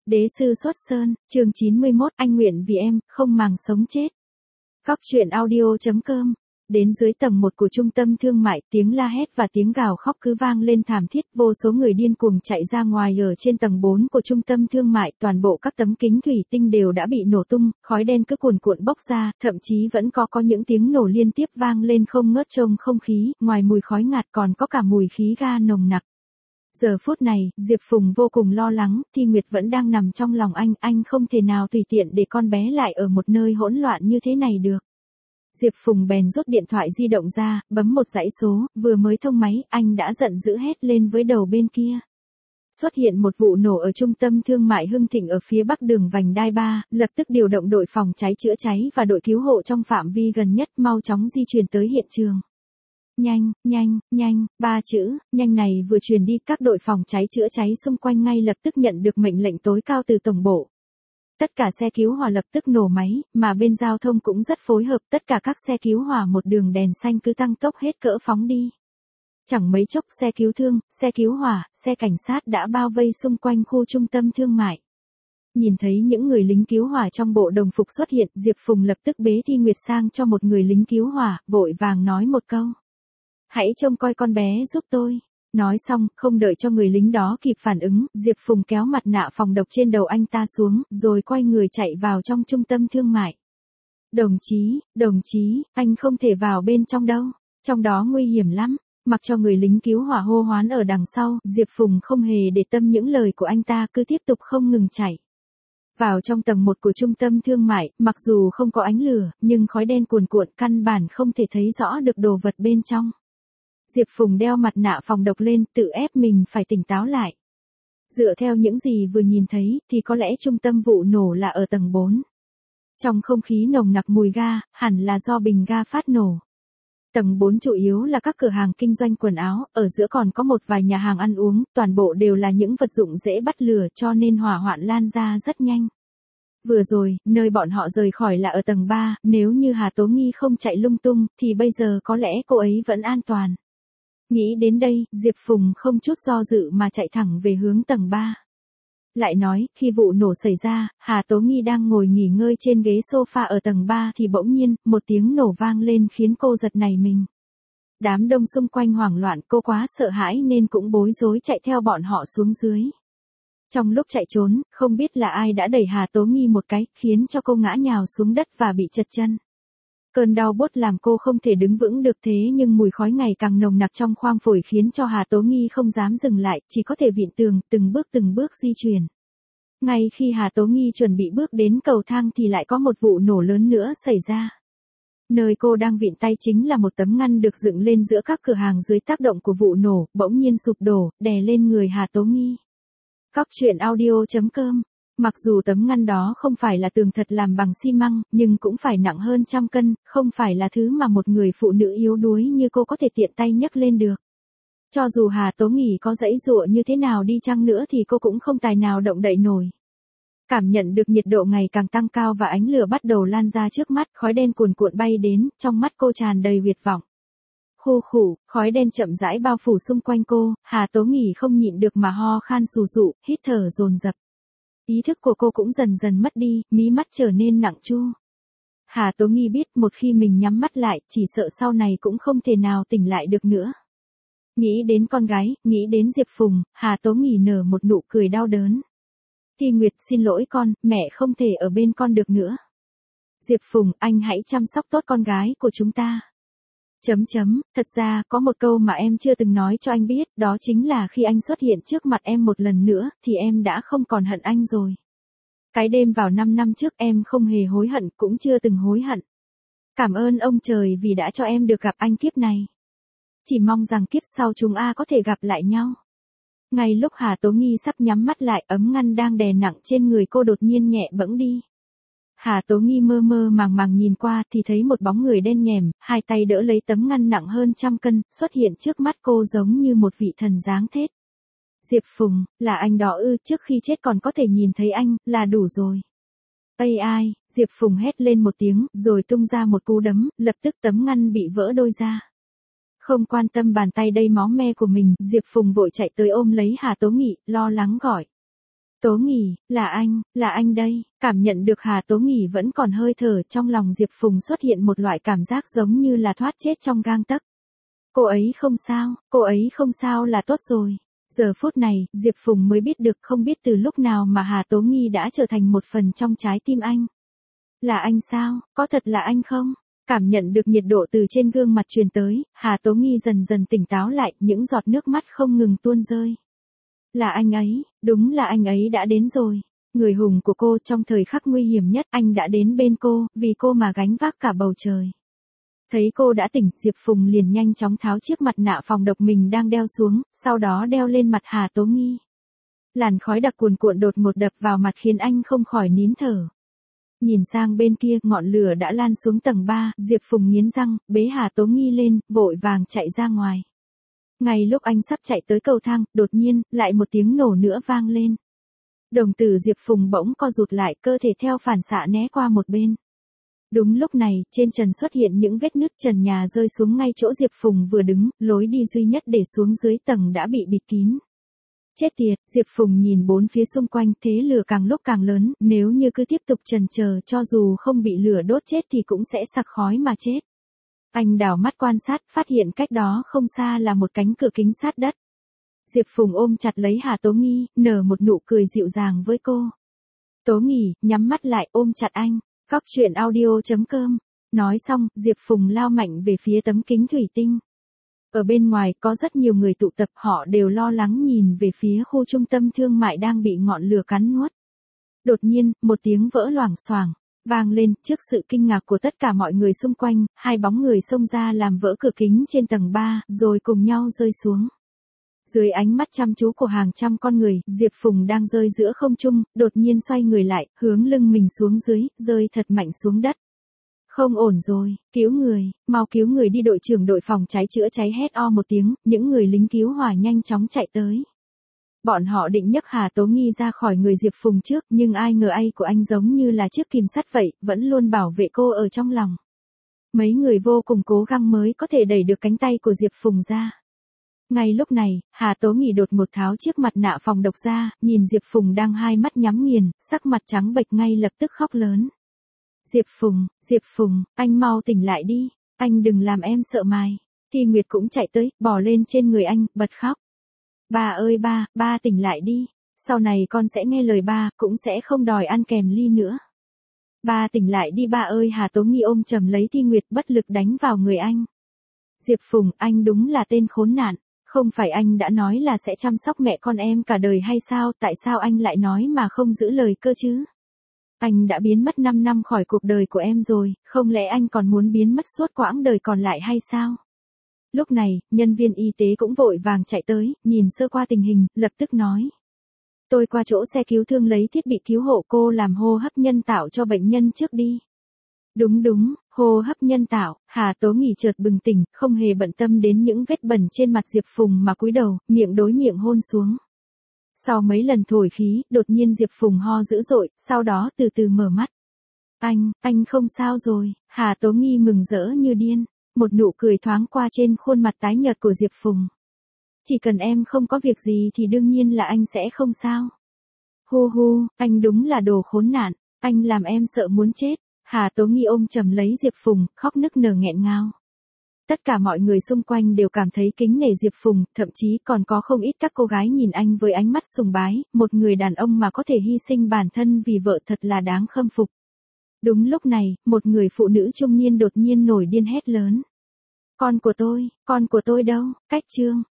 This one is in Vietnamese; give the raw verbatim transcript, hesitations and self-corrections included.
Đế sư xuất sơn, chương chín mươi mốt, anh nguyện vì em, không màng sống chết. Cóc truyện audio chấm com. Đến dưới tầng một của trung tâm thương mại, tiếng la hét và tiếng gào khóc cứ vang lên thảm thiết, vô số người điên cuồng chạy ra ngoài. Ở trên tầng bốn của trung tâm thương mại, toàn bộ các tấm kính thủy tinh đều đã bị nổ tung, khói đen cứ cuồn cuộn bốc ra, thậm chí vẫn có có những tiếng nổ liên tiếp vang lên không ngớt. Trong không khí, ngoài mùi khói ngạt còn có cả mùi khí ga nồng nặc. Giờ phút này, Diệp Phùng vô cùng lo lắng, Thi Nguyệt vẫn đang nằm trong lòng anh, anh không thể nào tùy tiện để con bé lại ở một nơi hỗn loạn như thế này được. Diệp Phùng bèn rút điện thoại di động ra, bấm một dãy số, vừa mới thông máy, anh đã giận dữ hét lên với đầu bên kia. Xuất hiện một vụ nổ ở trung tâm thương mại Hưng Thịnh ở phía bắc đường vành đai ba, lập tức điều động đội phòng cháy chữa cháy và đội cứu hộ trong phạm vi gần nhất mau chóng di chuyển tới hiện trường. Nhanh, nhanh, nhanh, ba chữ, nhanh này vừa truyền đi, các đội phòng cháy chữa cháy xung quanh ngay lập tức nhận được mệnh lệnh tối cao từ tổng bộ. Tất cả xe cứu hỏa lập tức nổ máy, mà bên giao thông cũng rất phối hợp, tất cả các xe cứu hỏa một đường đèn xanh cứ tăng tốc hết cỡ phóng đi. Chẳng mấy chốc xe cứu thương, xe cứu hỏa, xe cảnh sát đã bao vây xung quanh khu trung tâm thương mại. Nhìn thấy những người lính cứu hỏa trong bộ đồng phục xuất hiện, Diệp Phùng lập tức bế Thi Nguyệt sang cho một người lính cứu hỏa, vội vàng nói một câu. Hãy trông coi con bé giúp tôi. Nói xong, không đợi cho người lính đó kịp phản ứng, Diệp Phùng kéo mặt nạ phòng độc trên đầu anh ta xuống, rồi quay người chạy vào trong trung tâm thương mại. Đồng chí, đồng chí, anh không thể vào bên trong đâu, trong đó nguy hiểm lắm. Mặc cho người lính cứu hỏa hô hoán ở đằng sau, Diệp Phùng không hề để tâm những lời của anh ta, cứ tiếp tục không ngừng chạy. Vào trong tầng một của trung tâm thương mại, mặc dù không có ánh lửa, nhưng khói đen cuồn cuộn căn bản không thể thấy rõ được đồ vật bên trong. Diệp Phùng đeo mặt nạ phòng độc lên, tự ép mình phải tỉnh táo lại. Dựa theo những gì vừa nhìn thấy, thì có lẽ trung tâm vụ nổ là ở tầng bốn. Trong không khí nồng nặc mùi ga, hẳn là do bình ga phát nổ. Tầng bốn chủ yếu là các cửa hàng kinh doanh quần áo, ở giữa còn có một vài nhà hàng ăn uống, toàn bộ đều là những vật dụng dễ bắt lửa cho nên hỏa hoạn lan ra rất nhanh. Vừa rồi, nơi bọn họ rời khỏi là ở tầng ba, nếu như Hà Tố Nghi không chạy lung tung, thì bây giờ có lẽ cô ấy vẫn an toàn. Nghĩ đến đây, Diệp Phùng không chút do dự mà chạy thẳng về hướng tầng ba. Lại nói, khi vụ nổ xảy ra, Hà Tố Nghi đang ngồi nghỉ ngơi trên ghế sofa ở tầng ba thì bỗng nhiên, một tiếng nổ vang lên khiến cô giật nảy mình. Đám đông xung quanh hoảng loạn, cô quá sợ hãi nên cũng bối rối chạy theo bọn họ xuống dưới. Trong lúc chạy trốn, không biết là ai đã đẩy Hà Tố Nghi một cái, khiến cho cô ngã nhào xuống đất và bị trật chân. Cơn đau buốt làm cô không thể đứng vững được, thế nhưng mùi khói ngày càng nồng nặc trong khoang phổi khiến cho Hà Tố Nghi không dám dừng lại, chỉ có thể vịn tường, từng bước từng bước di chuyển. Ngay khi Hà Tố Nghi chuẩn bị bước đến cầu thang thì lại có một vụ nổ lớn nữa xảy ra. Nơi cô đang vịn tay chính là một tấm ngăn được dựng lên giữa các cửa hàng, dưới tác động của vụ nổ, bỗng nhiên sụp đổ, đè lên người Hà Tố Nghi. Cóc truyện audio chấm com. Mặc dù tấm ngăn đó không phải là tường thật làm bằng xi măng, nhưng cũng phải nặng hơn trăm cân, không phải là thứ mà một người phụ nữ yếu đuối như cô có thể tiện tay nhấc lên được. Cho dù Hà Tố Nghi có giãy giụa như thế nào đi chăng nữa thì cô cũng không tài nào động đậy nổi. Cảm nhận được nhiệt độ ngày càng tăng cao và ánh lửa bắt đầu lan ra trước mắt, khói đen cuồn cuộn bay đến, trong mắt cô tràn đầy tuyệt vọng. Khô khủ, khói đen chậm rãi bao phủ xung quanh cô, Hà Tố Nghi không nhịn được mà ho khan sù sụ, hít thở dồn dập. Ý thức của cô cũng dần dần mất đi, mí mắt trở nên nặng chu. Hà Tố Nghi biết một khi mình nhắm mắt lại, chỉ sợ sau này cũng không thể nào tỉnh lại được nữa. Nghĩ đến con gái, nghĩ đến Diệp Phùng, Hà Tố Nghi nở một nụ cười đau đớn. Thi Nguyệt, xin lỗi con, mẹ không thể ở bên con được nữa. Diệp Phùng, anh hãy chăm sóc tốt con gái của chúng ta. Chấm chấm, thật ra, có một câu mà em chưa từng nói cho anh biết, đó chính là khi anh xuất hiện trước mặt em một lần nữa, thì em đã không còn hận anh rồi. Cái đêm vào năm năm trước em không hề hối hận, cũng chưa từng hối hận. Cảm ơn ông trời vì đã cho em được gặp anh kiếp này. Chỉ mong rằng kiếp sau chúng ta có thể gặp lại nhau. Ngay lúc Hà Tố Nghi sắp nhắm mắt lại, ấm ngăn đang đè nặng trên người cô đột nhiên nhẹ bẫng đi. Hà Tố Nghi mơ mơ màng màng nhìn qua thì thấy một bóng người đen nhèm, hai tay đỡ lấy tấm ngăn nặng hơn trăm cân, xuất hiện trước mắt cô giống như một vị thần giáng thết. Diệp Phùng, là anh đó ư? Trước khi chết còn có thể nhìn thấy anh, là đủ rồi. Ây ai, Diệp Phùng hét lên một tiếng, rồi tung ra một cú đấm, lập tức tấm ngăn bị vỡ đôi ra. Không quan tâm bàn tay đầy máu me của mình, Diệp Phùng vội chạy tới ôm lấy Hà Tố Nghi, lo lắng gọi. Tố Nghỉ, là anh, là anh đây. Cảm nhận được Hà Tố Nghỉ vẫn còn hơi thở, trong lòng Diệp Phùng xuất hiện một loại cảm giác giống như là thoát chết trong gang tấc. Cô ấy không sao, cô ấy không sao là tốt rồi. Giờ phút này, Diệp Phùng mới biết được không biết từ lúc nào mà Hà Tố Nghi đã trở thành một phần trong trái tim anh. Là anh sao, có thật là anh không? Cảm nhận được nhiệt độ từ trên gương mặt truyền tới, Hà Tố Nghi dần dần tỉnh táo lại, những giọt nước mắt không ngừng tuôn rơi. Là anh ấy, đúng là anh ấy đã đến rồi. Người hùng của cô trong thời khắc nguy hiểm nhất, anh đã đến bên cô, vì cô mà gánh vác cả bầu trời. Thấy cô đã tỉnh, Diệp Phùng liền nhanh chóng tháo chiếc mặt nạ phòng độc mình đang đeo xuống, sau đó đeo lên mặt Hà Tố Nghi. Làn khói đặc cuồn cuộn đột ngột đập vào mặt khiến anh không khỏi nín thở. Nhìn sang bên kia, ngọn lửa đã lan xuống tầng ba, Diệp Phùng nghiến răng, bế Hà Tố Nghi lên, vội vàng chạy ra ngoài. Ngay lúc anh sắp chạy tới cầu thang, đột nhiên, lại một tiếng nổ nữa vang lên. Đồng tử Diệp Phùng bỗng co rụt lại, cơ thể theo phản xạ né qua một bên. Đúng lúc này, trên trần xuất hiện những vết nứt, trần nhà rơi xuống ngay chỗ Diệp Phùng vừa đứng, lối đi duy nhất để xuống dưới tầng đã bị bịt kín. Chết tiệt, Diệp Phùng nhìn bốn phía xung quanh, thế lửa càng lúc càng lớn, nếu như cứ tiếp tục trần chờ cho dù không bị lửa đốt chết thì cũng sẽ sặc khói mà chết. Anh đảo mắt quan sát, phát hiện cách đó không xa là một cánh cửa kính sát đất. Diệp Phùng ôm chặt lấy Hà Tố Nghi, nở một nụ cười dịu dàng với cô. Tố Nghỉ, nhắm mắt lại, ôm chặt anh. Góc truyện audio chấm com. Nói xong, Diệp Phùng lao mạnh về phía tấm kính thủy tinh. Ở bên ngoài có rất nhiều người tụ tập, họ đều lo lắng nhìn về phía khu trung tâm thương mại đang bị ngọn lửa cắn nuốt. Đột nhiên, một tiếng vỡ loảng xoảng vang lên, trước sự kinh ngạc của tất cả mọi người xung quanh, hai bóng người xông ra làm vỡ cửa kính trên tầng ba, rồi cùng nhau rơi xuống. Dưới ánh mắt chăm chú của hàng trăm con người, Diệp Phùng đang rơi giữa không trung, đột nhiên xoay người lại, hướng lưng mình xuống dưới, rơi thật mạnh xuống đất. Không ổn rồi, cứu người, mau cứu người đi. Đội trưởng đội phòng cháy chữa cháy hét o một tiếng, những người lính cứu hỏa nhanh chóng chạy tới. Bọn họ định nhấc Hà Tố Nghi ra khỏi người Diệp Phùng trước, nhưng ai ngờ ai của anh giống như là chiếc kìm sắt vậy, vẫn luôn bảo vệ cô ở trong lòng. Mấy người vô cùng cố gắng mới có thể đẩy được cánh tay của Diệp Phùng ra. Ngay lúc này, Hà Tố Nghỉ đột ngột tháo chiếc mặt nạ phòng độc ra, nhìn Diệp Phùng đang hai mắt nhắm nghiền, sắc mặt trắng bệch ngay lập tức khóc lớn. Diệp Phùng, Diệp Phùng, anh mau tỉnh lại đi, anh đừng làm em sợ mài. Thi Nguyệt cũng chạy tới, bò lên trên người anh, bật khóc. Ba ơi ba, ba tỉnh lại đi, sau này con sẽ nghe lời ba, cũng sẽ không đòi ăn kèm ly nữa. Ba tỉnh lại đi ba ơi. Hà Tố Nghi ôm chầm lấy Thi Nguyệt, bất lực đánh vào người anh. Diệp Phùng, anh đúng là tên khốn nạn. Không phải anh đã nói là sẽ chăm sóc mẹ con em cả đời hay sao, tại sao anh lại nói mà không giữ lời cơ chứ? Anh đã biến mất năm năm khỏi cuộc đời của em rồi, không lẽ anh còn muốn biến mất suốt quãng đời còn lại hay sao? Lúc này, nhân viên y tế cũng vội vàng chạy tới, nhìn sơ qua tình hình, lập tức nói. Tôi qua chỗ xe cứu thương lấy thiết bị cứu hộ, cô làm hô hấp nhân tạo cho bệnh nhân trước đi. Đúng đúng, hô hấp nhân tạo. Hà Tố Nghỉ chợt bừng tỉnh, không hề bận tâm đến những vết bẩn trên mặt Diệp Phùng mà cúi đầu, miệng đối miệng hôn xuống. Sau mấy lần thổi khí, đột nhiên Diệp Phùng ho dữ dội, sau đó từ từ mở mắt. Anh, anh không sao rồi. Hà Tố Nghi mừng rỡ như điên, một nụ cười thoáng qua trên khuôn mặt tái nhợt của Diệp Phùng. Chỉ cần em không có việc gì thì đương nhiên là anh sẽ không sao. Hu hu, anh đúng là đồ khốn nạn, anh làm em sợ muốn chết. Hà Tố Nghi ôm chầm lấy Diệp Phùng, khóc nức nở nghẹn ngào. Tất cả mọi người xung quanh đều cảm thấy kính nể Diệp Phùng, thậm chí còn có không ít các cô gái nhìn anh với ánh mắt sùng bái, một người đàn ông mà có thể hy sinh bản thân vì vợ thật là đáng khâm phục. Đúng lúc này, một người phụ nữ trung niên đột nhiên nổi điên hét lớn. Con của tôi, con của tôi đâu? Cách chương.